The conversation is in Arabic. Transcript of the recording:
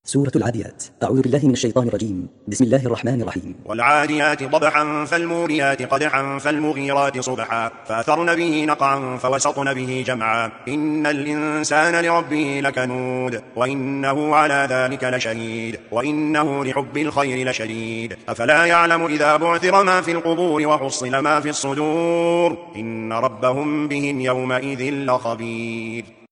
سورة العاديات. أعوذ بالله من الشيطان الرجيم. بسم الله الرحمن الرحيم. والعاديات ضبحا فالموريات قدحا فالمغيرات صبحا فأثرن به نقعا فوسطن به جمعا إن الإنسان لربه لكنود وإنه على ذلك لشهيد وإنه لحب الخير لشديد أفلا يعلم إذا بعثر ما في القبور وحصل ما في الصدور إن ربهم بهم يومئذ لخبير.